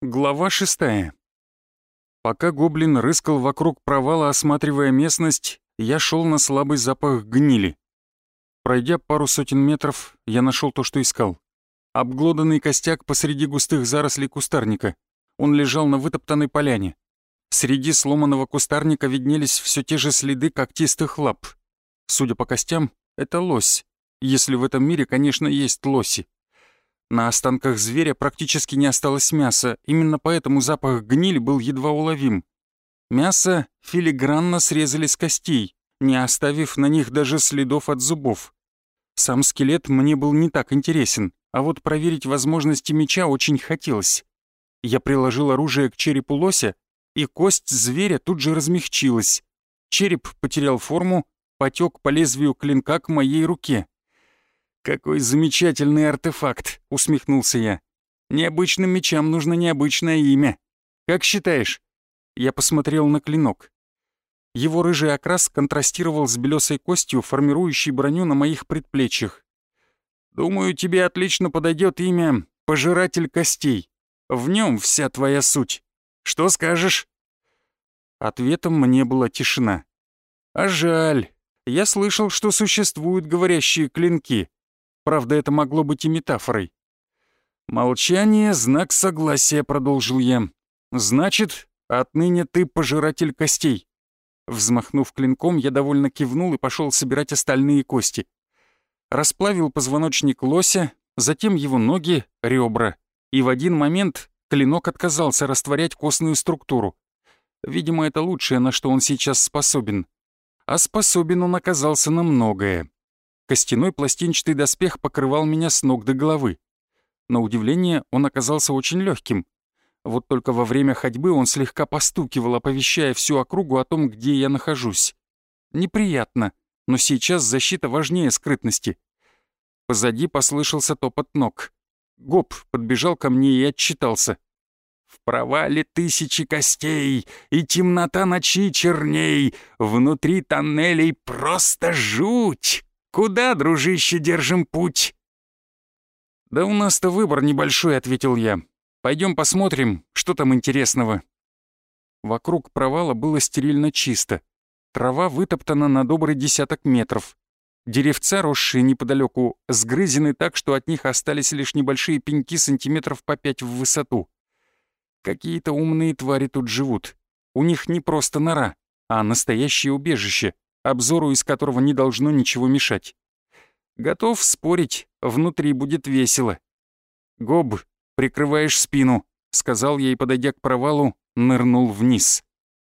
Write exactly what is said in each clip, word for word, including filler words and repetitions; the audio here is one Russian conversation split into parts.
Глава шестая. Пока гоблин рыскал вокруг провала, осматривая местность, я шел на слабый запах гнили. Пройдя пару сотен метров, я нашел то, что искал. Обглоданный костяк посреди густых зарослей кустарника. Он лежал на вытоптанной поляне. Среди сломанного кустарника виднелись все те же следы когтистых лап. Судя по костям, это лось. Если в этом мире, конечно, есть лоси. На останках зверя практически не осталось мяса, именно поэтому запах гнили был едва уловим. Мясо филигранно срезали с костей, не оставив на них даже следов от зубов. Сам скелет мне был не так интересен, а вот проверить возможности меча очень хотелось. Я приложил оружие к черепу лося, и кость зверя тут же размягчилась. Череп потерял форму, потек по лезвию клинка к моей руке. «Какой замечательный артефакт!» — усмехнулся я. «Необычным мечам нужно необычное имя. Как считаешь?» Я посмотрел на клинок. Его рыжий окрас контрастировал с белесой костью, формирующей броню на моих предплечьях. «Думаю, тебе отлично подойдет имя «Пожиратель костей». В нем вся твоя суть. Что скажешь?» Ответом мне была тишина. «А жаль. Я слышал, что существуют говорящие клинки. Правда, это могло быть и метафорой. «Молчание — знак согласия», — продолжил я. «Значит, отныне ты пожиратель костей». Взмахнув клинком, я довольно кивнул и пошел собирать остальные кости. Расплавил позвоночник лося, затем его ноги, ребра, и в один момент клинок отказался растворять костную структуру. Видимо, это лучшее, на что он сейчас способен. А способен он оказался на многое. Костяной пластинчатый доспех покрывал меня с ног до головы. На удивление, он оказался очень легким. Вот только во время ходьбы он слегка постукивал, оповещая всю округу о том, где я нахожусь. Неприятно, но сейчас защита важнее скрытности. Позади послышался топот ног. Гоб подбежал ко мне и отчитался. «В провале тысячи костей, и темнота ночи черней, внутри тоннелей просто жуть! Куда, дружище, держим путь?» «Да у нас-то выбор небольшой», — ответил я. «Пойдем посмотрим, что там интересного». Вокруг провала было стерильно чисто. Трава вытоптана на добрый десяток метров. Деревца, росшие неподалеку, сгрызены так, что от них остались лишь небольшие пеньки сантиметров по пять в высоту. Какие-то умные твари тут живут. У них не просто нора, а настоящее убежище, обзору из которого не должно ничего мешать. Готов спорить, внутри будет весело. «Гоб, прикрываешь спину», — сказал я и, подойдя к провалу, нырнул вниз.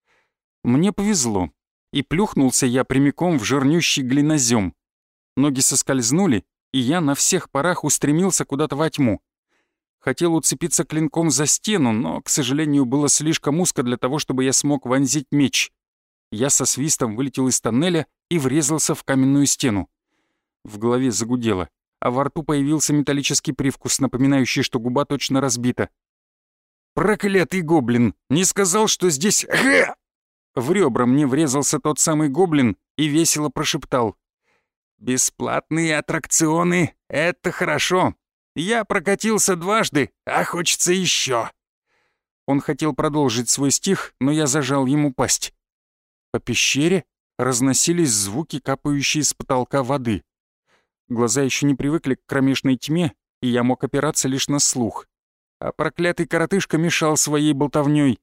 Мне повезло, и плюхнулся я прямиком в жирнющий глинозем. Ноги соскользнули, и я на всех парах устремился куда-то во тьму. Хотел уцепиться клинком за стену, но, к сожалению, было слишком узко для того, чтобы я смог вонзить меч. Я со свистом вылетел из тоннеля и врезался в каменную стену. В голове загудело, а во рту появился металлический привкус, напоминающий, что губа точно разбита. «Проклятый гоблин! Не сказал, что здесь...» Гэ! В ребра мне врезался тот самый гоблин и весело прошептал. «Бесплатные аттракционы — это хорошо. Я прокатился дважды, а хочется еще». Он хотел продолжить свой стих, но я зажал ему пасть. По пещере разносились звуки, капающие с потолка воды. Глаза еще не привыкли к кромешной тьме, и я мог опираться лишь на слух. А проклятый коротышка мешал своей болтовнёй.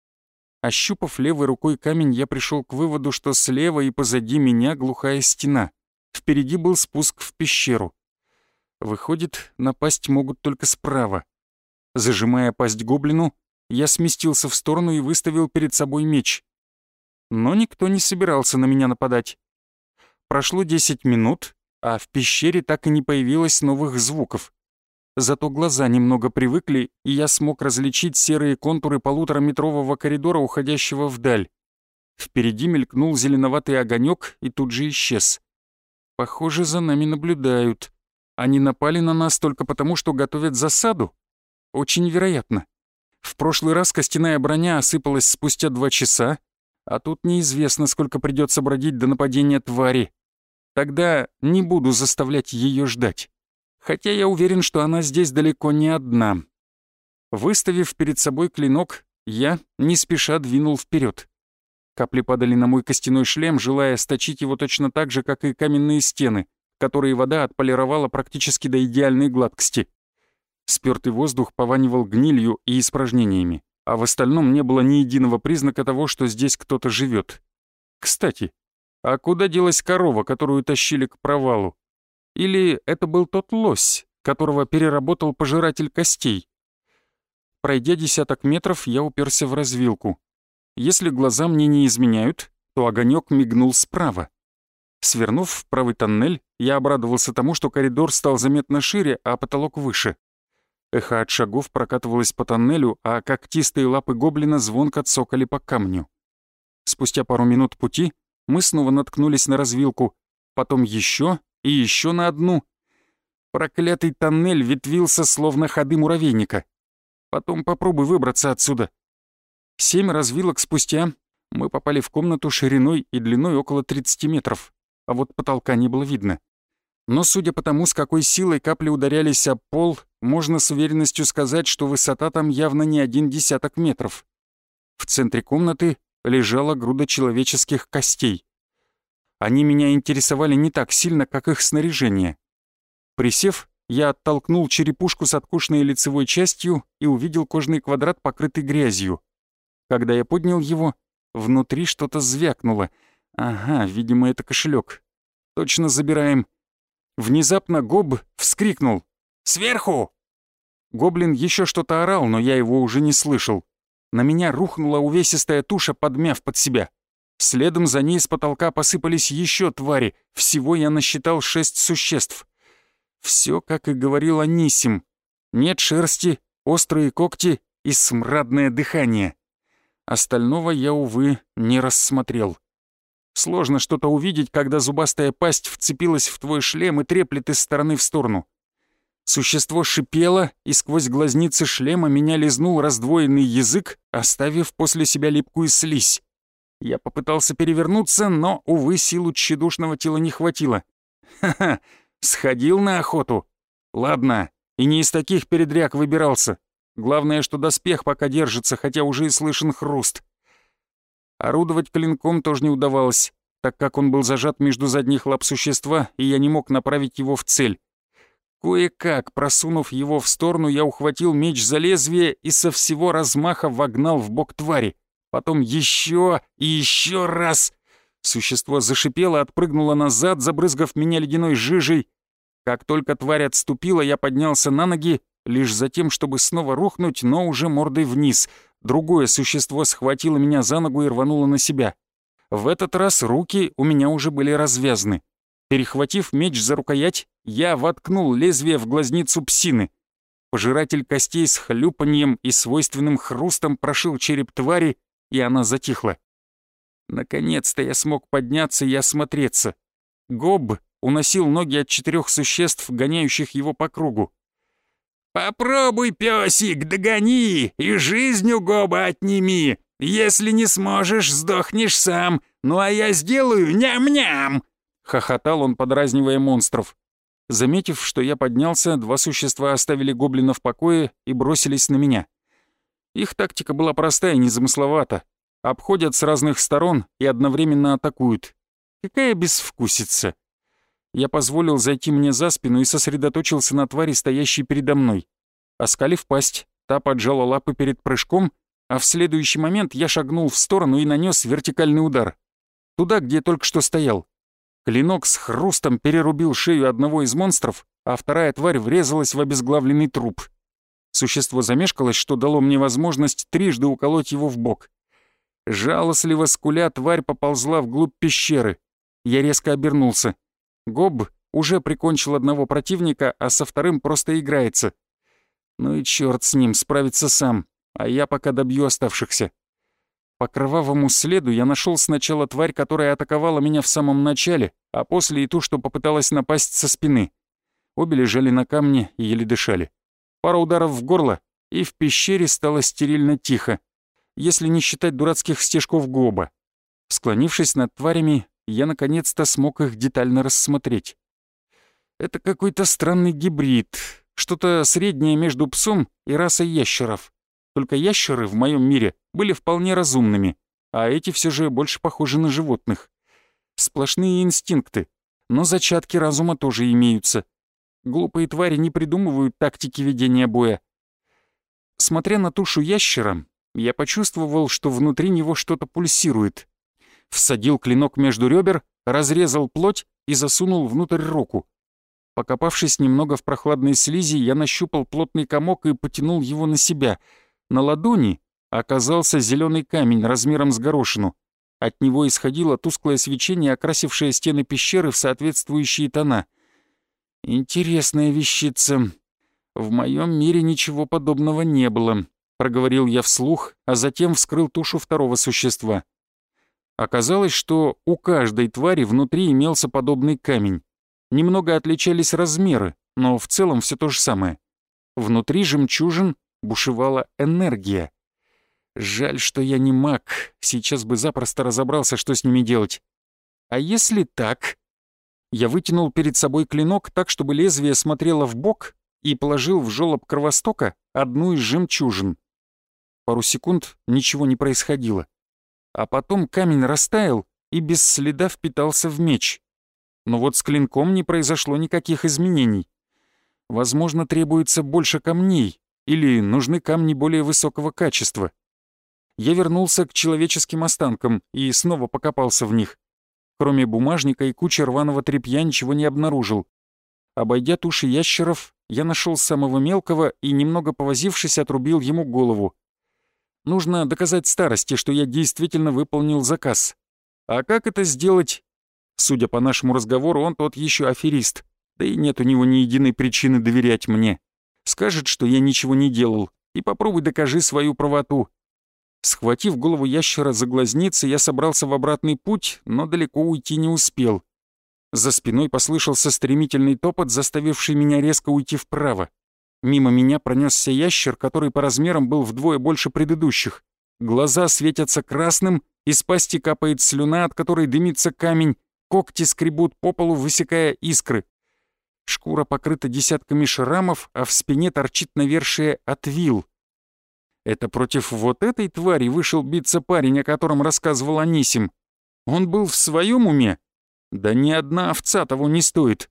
Ощупав левой рукой камень, я пришел к выводу, что слева и позади меня глухая стена. Впереди был спуск в пещеру. Выходит, напасть могут только справа. Зажимая пасть гоблину, я сместился в сторону и выставил перед собой меч. Но никто не собирался на меня нападать. Прошло десять минут, а в пещере так и не появилось новых звуков. Зато глаза немного привыкли, и я смог различить серые контуры полутораметрового коридора, уходящего вдаль. Впереди мелькнул зеленоватый огонек и тут же исчез. Похоже, за нами наблюдают. Они напали на нас только потому, что готовят засаду? Очень вероятно. В прошлый раз костяная броня осыпалась спустя два часа, а тут неизвестно, сколько придется бродить до нападения твари. Тогда не буду заставлять ее ждать. Хотя я уверен, что она здесь далеко не одна. Выставив перед собой клинок, я не спеша двинул вперед. Капли падали на мой костяной шлем, желая сточить его точно так же, как и каменные стены, которые вода отполировала практически до идеальной гладкости. Спёртый воздух пованивал гнилью и испражнениями, а в остальном не было ни единого признака того, что здесь кто-то живет. Кстати, а куда делась корова, которую тащили к провалу? Или это был тот лось, которого переработал пожиратель костей? Пройдя десяток метров, я уперся в развилку. Если глаза мне не изменяют, то огонек мигнул справа. Свернув в правый тоннель, я обрадовался тому, что коридор стал заметно шире, а потолок выше. Эхо от шагов прокатывалось по тоннелю, а когтистые лапы гоблина звонко цокали по камню. Спустя пару минут пути мы снова наткнулись на развилку, потом еще и еще на одну. Проклятый тоннель ветвился, словно ходы муравейника. Потом попробуй выбраться отсюда. Семь развилок спустя мы попали в комнату шириной и длиной около тридцати метров, а вот потолка не было видно. Но судя по тому, с какой силой капли ударялись об пол, можно с уверенностью сказать, что высота там явно не один десяток метров. В центре комнаты лежала груда человеческих костей. Они меня интересовали не так сильно, как их снаряжение. Присев, я оттолкнул черепушку с откушенной лицевой частью и увидел кожный квадрат, покрытый грязью. Когда я поднял его, внутри что-то звякнуло. Ага, видимо, это кошелек. Точно забираем. Внезапно Гоб вскрикнул: «Сверху!» Гоблин еще что-то орал, но я его уже не слышал. На меня рухнула увесистая туша, подмяв под себя. Следом за ней с потолка посыпались еще твари. Всего я насчитал шесть существ. Все, как и говорил Анисим. Нет шерсти, острые когти и смрадное дыхание. Остального я, увы, не рассмотрел. Сложно что-то увидеть, когда зубастая пасть вцепилась в твой шлем и треплет из стороны в сторону. Существо шипело, и сквозь глазницы шлема меня лизнул раздвоенный язык, оставив после себя липкую слизь. Я попытался перевернуться, но, увы, силу тщедушного тела не хватило. Ха-ха, сходил на охоту. Ладно, и не из таких передряг выбирался. Главное, что доспех пока держится, хотя уже и слышен хруст. Орудовать клинком тоже не удавалось, так как он был зажат между задних лап существа, и я не мог направить его в цель. Кое-как, просунув его в сторону, я ухватил меч за лезвие и со всего размаха вогнал в бок твари. Потом еще и еще раз. Существо зашипело, отпрыгнуло назад, забрызгав меня ледяной жижей. Как только тварь отступила, я поднялся на ноги, лишь за тем, чтобы снова рухнуть, но уже мордой вниз. Другое существо схватило меня за ногу и рвануло на себя. В этот раз руки у меня уже были развязаны. Перехватив меч за рукоять, я воткнул лезвие в глазницу псины. Пожиратель костей с хлюпаньем и свойственным хрустом прошил череп твари, и она затихла. Наконец-то я смог подняться и осмотреться. Гоб уносил ноги от четырех существ, гоняющих его по кругу. «Попробуй, пёсик, догони и жизнь у Гоба отними. Если не сможешь, сдохнешь сам. Ну а я сделаю ням-ням!» Хохотал он, подразнивая монстров. Заметив, что я поднялся, два существа оставили гоблина в покое и бросились на меня. Их тактика была простая и незамысловата. Обходят с разных сторон и одновременно атакуют. Какая безвкусица! Я позволил зайти мне за спину и сосредоточился на твари, стоящей передо мной. Оскалив пасть, та поджала лапы перед прыжком, а в следующий момент я шагнул в сторону и нанес вертикальный удар. Туда, где только что стоял. Клинок с хрустом перерубил шею одного из монстров, а вторая тварь врезалась в обезглавленный труп. Существо замешкалось, что дало мне возможность трижды уколоть его в бок. Жалостливо скуля, тварь поползла вглубь пещеры. Я резко обернулся. Гоб уже прикончил одного противника, а со вторым просто играется. Ну и черт с ним, справится сам, а я пока добью оставшихся. По кровавому следу я нашел сначала тварь, которая атаковала меня в самом начале, а после и ту, что попыталась напасть со спины. Обе лежали на камне и еле дышали. Пара ударов в горло, и в пещере стало стерильно тихо, если не считать дурацких стежков Гоба. Склонившись над тварями, я наконец-то смог их детально рассмотреть. Это какой-то странный гибрид. Что-то среднее между псом и расой ящеров. Только ящеры в моем мире были вполне разумными, а эти все же больше похожи на животных. Сплошные инстинкты, но зачатки разума тоже имеются. Глупые твари не придумывают тактики ведения боя. Смотря на тушу ящера, я почувствовал, что внутри него что-то пульсирует. Всадил клинок между ребер, разрезал плоть и засунул внутрь руку. Покопавшись немного в прохладной слизи, я нащупал плотный комок и потянул его на себя. На ладони оказался зеленый камень размером с горошину. От него исходило тусклое свечение, окрасившее стены пещеры в соответствующие тона. «Интересная вещица. В моем мире ничего подобного не было», — проговорил я вслух, а затем вскрыл тушу второго существа. Оказалось, что у каждой твари внутри имелся подобный камень. Немного отличались размеры, но в целом все то же самое. Внутри жемчужин бушевала энергия. Жаль, что я не маг, сейчас бы запросто разобрался, что с ними делать. А если так? Я вытянул перед собой клинок так, чтобы лезвие смотрело в бок, и положил в жёлоб кровостока одну из жемчужин. Пару секунд ничего не происходило. А потом камень растаял и без следа впитался в меч. Но вот с клинком не произошло никаких изменений. Возможно, требуется больше камней, или нужны камни более высокого качества. Я вернулся к человеческим останкам и снова покопался в них. Кроме бумажника и кучи рваного тряпья ничего не обнаружил. Обойдя туши ящеров, я нашел самого мелкого и, немного повозившись, отрубил ему голову. Нужно доказать старости, что я действительно выполнил заказ. А как это сделать? Судя по нашему разговору, он тот еще аферист. Да и нет у него ни единой причины доверять мне. Скажет, что я ничего не делал, и попробуй докажи свою правоту. Схватив голову ящера за глазницы, я собрался в обратный путь, но далеко уйти не успел. За спиной послышался стремительный топот, заставивший меня резко уйти вправо. Мимо меня пронесся ящер, который по размерам был вдвое больше предыдущих. Глаза светятся красным, из пасти капает слюна, от которой дымится камень, когти скребут по полу, высекая искры. Шкура покрыта десятками шрамов, а в спине торчит навершие от вил. Это против вот этой твари вышел биться парень, о котором рассказывал Анисим. Он был в своем уме? Да ни одна овца того не стоит.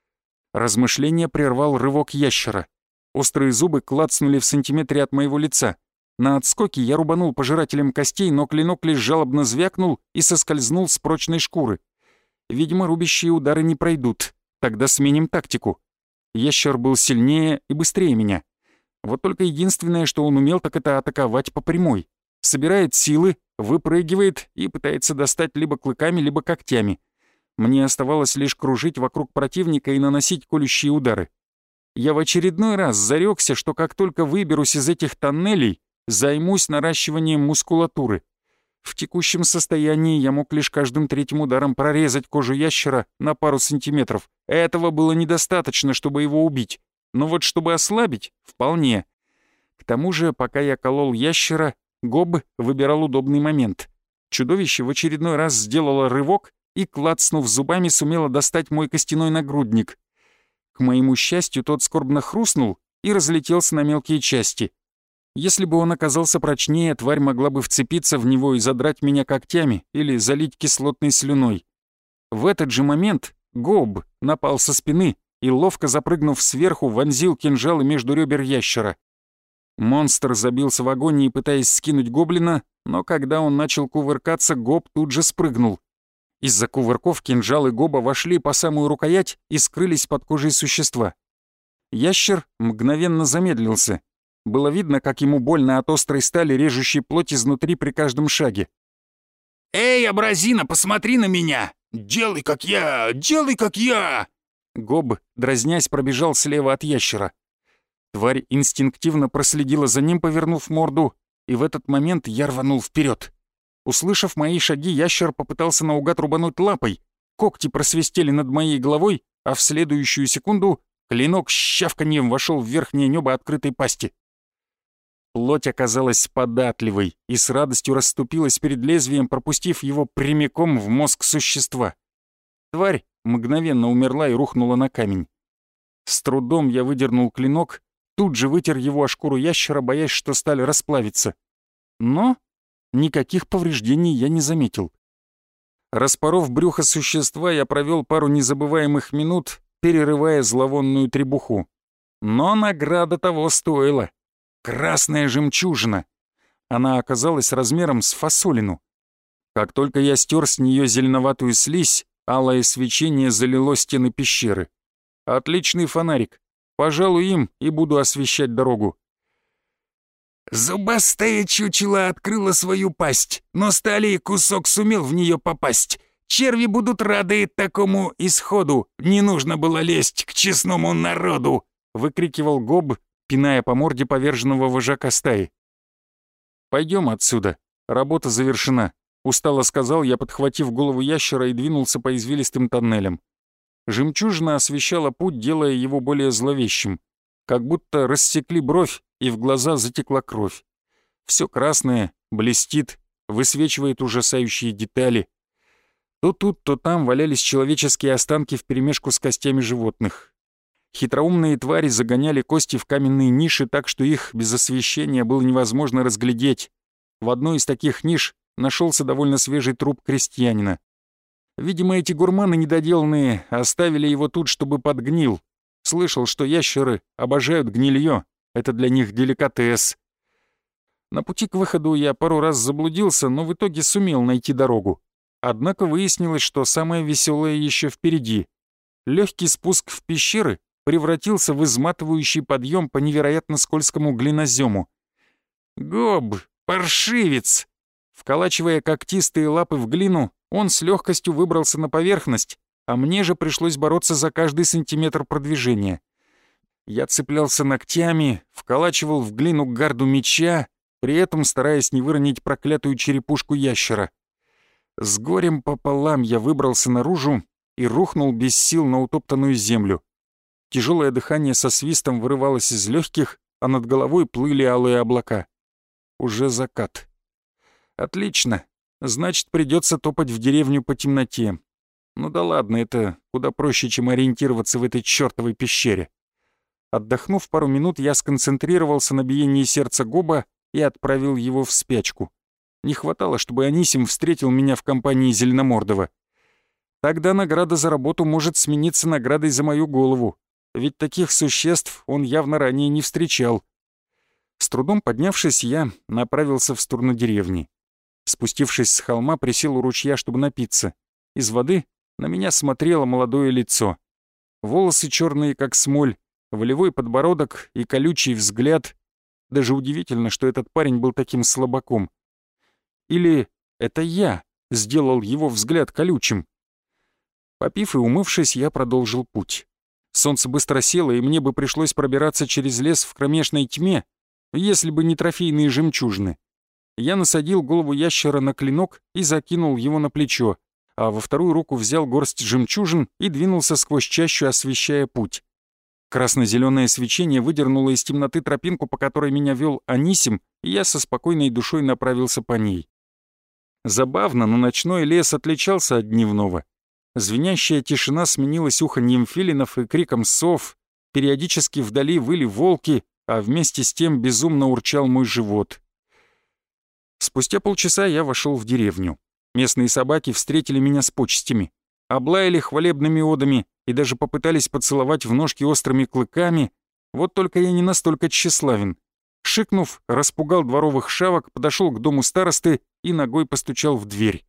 Размышление прервал рывок ящера. Острые зубы клацнули в сантиметре от моего лица. На отскоке я рубанул пожирателем костей, но клинок лишь жалобно звякнул и соскользнул с прочной шкуры. Видимо, рубящие удары не пройдут. Тогда сменим тактику. Ящер был сильнее и быстрее меня. Вот только единственное, что он умел, так это атаковать по прямой. Собирает силы, выпрыгивает и пытается достать либо клыками, либо когтями. Мне оставалось лишь кружить вокруг противника и наносить колющие удары. Я в очередной раз зарекся, что как только выберусь из этих тоннелей, займусь наращиванием мускулатуры. В текущем состоянии я мог лишь каждым третьим ударом прорезать кожу ящера на пару сантиметров. Этого было недостаточно, чтобы его убить. Но вот чтобы ослабить — вполне. К тому же, пока я колол ящера, Гоб выбирал удобный момент. Чудовище в очередной раз сделало рывок и, клацнув зубами, сумело достать мой костяной нагрудник. К моему счастью, тот скорбно хрустнул и разлетелся на мелкие части. Если бы он оказался прочнее, тварь могла бы вцепиться в него и задрать меня когтями или залить кислотной слюной. В этот же момент Гоб напал со спины и, ловко запрыгнув сверху, вонзил кинжалы между ребер ящера. Монстр забился в агонии, пытаясь скинуть гоблина, но когда он начал кувыркаться, Гоб тут же спрыгнул. Из-за кувырков кинжалы Гоба вошли по самую рукоять и скрылись под кожей существа. Ящер мгновенно замедлился. Было видно, как ему больно от острой стали, режущей плоть изнутри при каждом шаге. «Эй, абразина, посмотри на меня! Делай, как я! Делай, как я!» Гоб, дразнясь, пробежал слева от ящера. Тварь инстинктивно проследила за ним, повернув морду, и в этот момент я рванул вперед. Услышав мои шаги, ящер попытался наугад рубануть лапой. Когти просвистели над моей головой, а в следующую секунду клинок с щавканьем вошел в верхнее небо открытой пасти. Плоть оказалась податливой и с радостью расступилась перед лезвием, пропустив его прямиком в мозг существа. Тварь мгновенно умерла и рухнула на камень. С трудом я выдернул клинок, тут же вытер его о шкуру ящера, боясь, что сталь расплавится. Но никаких повреждений я не заметил. Распоров брюхо существа, я провел пару незабываемых минут, перерывая зловонную требуху. Но награда того стоила. Красная жемчужина. Она оказалась размером с фасолину. Как только я стер с нее зеленоватую слизь, алое свечение залило стены пещеры. Отличный фонарик. Пожалуй, им и буду освещать дорогу. Зубастое чучело открыло свою пасть, но стали кусок сумел в нее попасть. Черви будут рады такому исходу, не нужно было лезть к честному народу, выкрикивал Гоб, пиная по морде поверженного вожака стаи. «Пойдем отсюда, работа завершена», — устало сказал я, подхватив голову ящера и двинулся по извилистым тоннелям. Жемчужина освещала путь, делая его более зловещим. Как будто рассекли бровь, и в глаза затекла кровь. Все красное, блестит, высвечивает ужасающие детали. То тут, то там валялись человеческие останки вперемешку с костями животных. Хитроумные твари загоняли кости в каменные ниши так, что их без освещения было невозможно разглядеть. В одной из таких ниш нашелся довольно свежий труп крестьянина. Видимо, эти гурманы недоделанные оставили его тут, чтобы подгнил. Слышал, что ящеры обожают гнилье. Это для них деликатес. На пути к выходу я пару раз заблудился, но в итоге сумел найти дорогу. Однако выяснилось, что самое веселое еще впереди. Легкий спуск в пещеры превратился в изматывающий подъем по невероятно скользкому глинозему. Гоб, паршивец! Вколачивая когтистые лапы в глину, он с легкостью выбрался на поверхность, а мне же пришлось бороться за каждый сантиметр продвижения. Я цеплялся ногтями, вколачивал в глину гарду меча, при этом стараясь не выронить проклятую черепушку ящера. С горем пополам я выбрался наружу и рухнул без сил на утоптанную землю. Тяжелое дыхание со свистом вырывалось из легких, а над головой плыли алые облака. Уже закат. Отлично. Значит, придется топать в деревню по темноте. Ну да ладно, это куда проще, чем ориентироваться в этой чертовой пещере. Отдохнув пару минут, я сконцентрировался на биении сердца Гоба и отправил его в спячку. Не хватало, чтобы Анисим встретил меня в компании Зеленомордова. Тогда награда за работу может смениться наградой за мою голову, ведь таких существ он явно ранее не встречал. С трудом поднявшись, я направился в сторону деревни. Спустившись с холма, присел у ручья, чтобы напиться. Из воды на меня смотрело молодое лицо. Волосы черные, как смоль, волевой подбородок и колючий взгляд. Даже удивительно, что этот парень был таким слабаком. Или это я сделал его взгляд колючим? Попив и умывшись, я продолжил путь. Солнце быстро село, и мне бы пришлось пробираться через лес в кромешной тьме, если бы не трофейные жемчужины. Я насадил голову ящера на клинок и закинул его на плечо, а во вторую руку взял горсть жемчужин и двинулся сквозь чащу, освещая путь. Красно-зеленое свечение выдернуло из темноты тропинку, по которой меня вел Анисим, и я со спокойной душой направился по ней. Забавно, но ночной лес отличался от дневного. Звенящая тишина сменилась уханьем филинов и криком сов, периодически вдали выли волки, а вместе с тем безумно урчал мой живот. Спустя полчаса я вошел в деревню. Местные собаки встретили меня с почестями, облаяли хвалебными одами и даже попытались поцеловать в ножки острыми клыками. Вот только я не настолько тщеславен. Шикнув, распугал дворовых шавок, подошел к дому старосты и ногой постучал в дверь.